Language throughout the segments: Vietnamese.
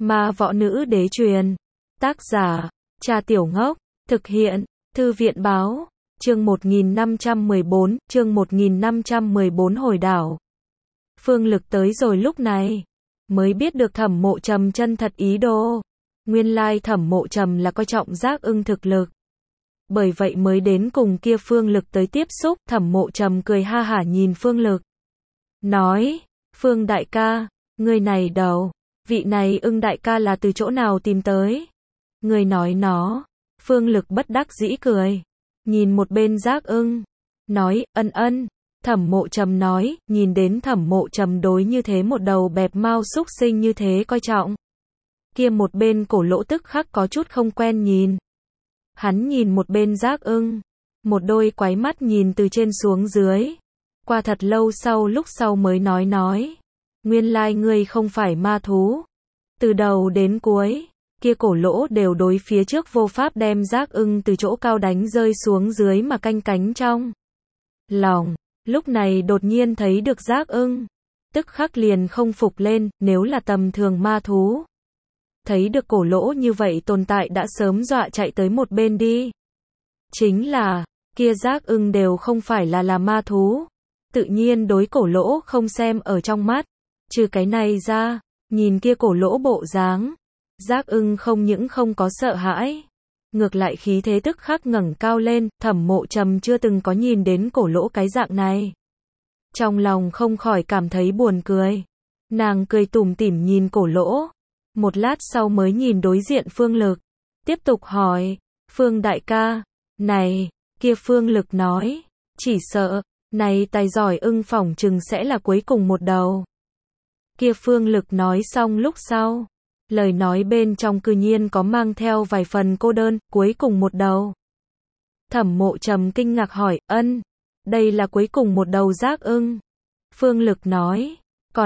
Ma võ nữ đế truyền. Tác giả, Trà Tiểu Ngốc. Thực hiện, Thư viện báo. Chương 1514 hồi đảo. Phương Lực tới rồi lúc này, mới biết được Thẩm Mộ Trầm chân thật ý đồ. Nguyên lai Thẩm Mộ Trầm là coi trọng Giác Ưng thực lực. Bởi vậy mới đến cùng kia Phương Lực tới tiếp xúc. Thẩm Mộ Trầm cười ha hả nhìn Phương Lực. Nói, Phương đại ca, người này đầu, vị này Ưng đại ca là từ chỗ nào tìm tới? Người nói nó. Phương Lực bất đắc dĩ cười. Nhìn một bên Giác Ưng. Nói, ân. Thẩm Mộ Trầm nói, nhìn đến Thẩm Mộ Trầm đối như thế một đầu bẹp mao xúc sinh như thế coi trọng. Kia một bên Cổ Lỗ tức khắc có chút không quen nhìn. Hắn nhìn một bên Giác Ưng. Một đôi quái mắt nhìn từ trên xuống dưới. Qua thật lâu sau lúc sau mới nói. Nguyên lai ngươi không phải ma thú. Từ đầu đến cuối, kia Cổ Lỗ đều đối phía trước vô pháp đem Giác Ưng từ chỗ cao đánh rơi xuống dưới mà canh cánh trong lòng. Lúc này đột nhiên thấy được Giác Ưng, tức khắc liền không phục lên, nếu là tầm thường ma thú. Thấy được Cổ Lỗ như vậy tồn tại đã sớm dọa chạy tới một bên đi. Chính là, kia Giác Ưng đều không phải là ma thú. Tự nhiên đối Cổ Lỗ không xem ở trong mắt. Trừ cái này ra, nhìn kia Cổ Lỗ bộ dáng, Giác Ưng không những không có sợ hãi, ngược lại khí thế tức khắc ngẩng cao lên. Thẩm Mộ Trầm chưa từng có nhìn đến Cổ Lỗ cái dạng này. Trong lòng không khỏi cảm thấy buồn cười. Nàng cười tủm tỉm nhìn Cổ Lỗ. Một lát sau mới nhìn đối diện Phương Lực. Tiếp tục hỏi, Phương đại ca, này, kia Phương Lực nói, chỉ sợ, này tài giỏi Ưng phỏng chừng sẽ là cuối cùng một đầu. Kia Phương Lực nói xong lúc sau, lời nói bên trong cư nhiên có mang theo vài phần cô đơn, cuối cùng một đầu. Thẩm Mộ Trầm kinh ngạc hỏi, đây là cuối cùng một đầu Giác Ưng. Phương Lực nói,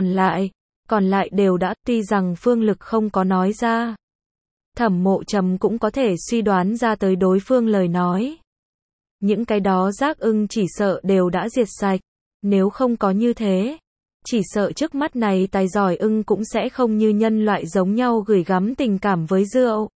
còn lại đều đã, tuy rằng Phương Lực không có nói ra. Thẩm Mộ Trầm cũng có thể suy đoán ra tới đối phương lời nói. Những cái đó Giác Ưng chỉ sợ đều đã diệt sạch, nếu không có như thế, chỉ sợ trước mắt này tài giỏi Ưng cũng sẽ không như nhân loại giống nhau gửi gắm tình cảm với rượu.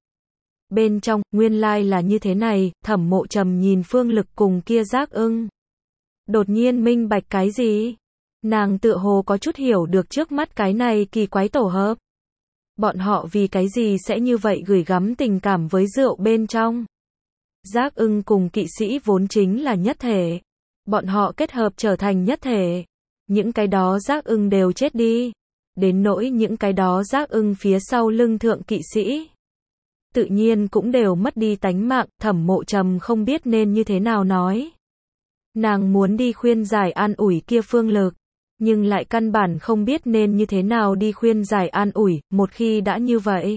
Bên trong, nguyên lai là như thế này. Thẩm Mộ Trầm nhìn Phương Lực cùng kia Giác Ưng. Đột nhiên minh bạch cái gì? Nàng tựa hồ có chút hiểu được trước mắt cái này kỳ quái tổ hợp. Bọn họ vì cái gì sẽ như vậy gửi gắm tình cảm với rượu bên trong? Giác Ưng cùng kỵ sĩ vốn chính là nhất thể. Bọn họ kết hợp trở thành nhất thể. Những cái đó Giác Ưng đều chết đi. Đến nỗi những cái đó Giác Ưng phía sau lưng thượng kỵ sĩ, tự nhiên cũng đều mất đi tánh mạng. Thẩm Mộ Trầm không biết nên như thế nào nói. Nàng muốn đi khuyên giải an ủi kia Phương Lực, nhưng lại căn bản không biết nên như thế nào đi khuyên giải an ủi. Một khi đã như vậy,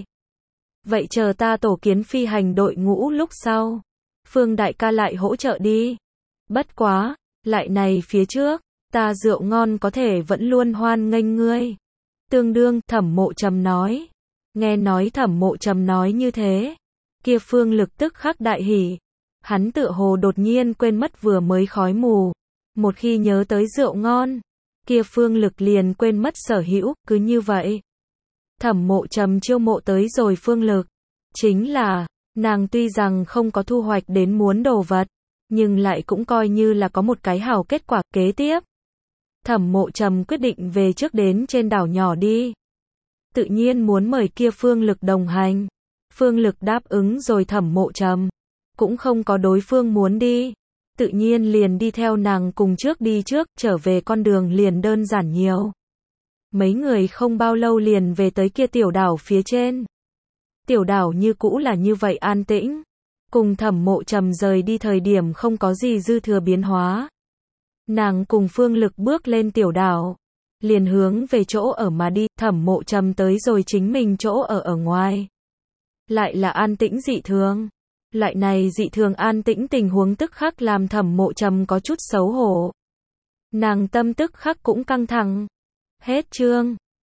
vậy chờ ta tổ kiến phi hành đội ngũ lúc sau, Phương đại ca lại hỗ trợ đi. Bất quá, lại này phía trước, ta rượu ngon có thể vẫn luôn hoan nghênh ngươi. Tương đương, Thẩm Mộ Trầm nói. Nghe nói Thẩm Mộ Trầm nói như thế, kia Phương Lực tức khắc đại hỉ. Hắn tựa hồ đột nhiên quên mất vừa mới khói mù. Một khi nhớ tới rượu ngon, kia Phương Lực liền quên mất sở hữu. Cứ như vậy, Thẩm Mộ Trầm chiêu mộ tới rồi Phương Lực. Chính là, nàng tuy rằng không có thu hoạch đến muốn đồ vật, nhưng lại cũng coi như là có một cái hảo kết quả. Kế tiếp, Thẩm Mộ Trầm quyết định về trước đến trên đảo nhỏ đi. Tự nhiên muốn mời kia Phương Lực đồng hành. Phương Lực đáp ứng rồi. Thẩm Mộ Trầm cũng không có đối phương muốn đi, tự nhiên liền đi theo nàng cùng đi trước. Trở về con đường liền đơn giản nhiều. Mấy người không bao lâu liền về tới kia tiểu đảo phía trên. Tiểu đảo như cũ là như vậy an tĩnh, cùng Thẩm Mộ Trầm rời đi thời điểm không có gì dư thừa biến hóa. Nàng cùng Phương Lực bước lên tiểu đảo, liền hướng về chỗ ở mà đi. Thẩm Mộ Trầm tới rồi chính mình chỗ ở ngoài, lại là an tĩnh dị thường. Loại này dị thường an tĩnh tình huống tức khắc làm Thẩm Mộ Trầm có chút xấu hổ. Nàng tâm tức khắc cũng căng thẳng. Hết chương.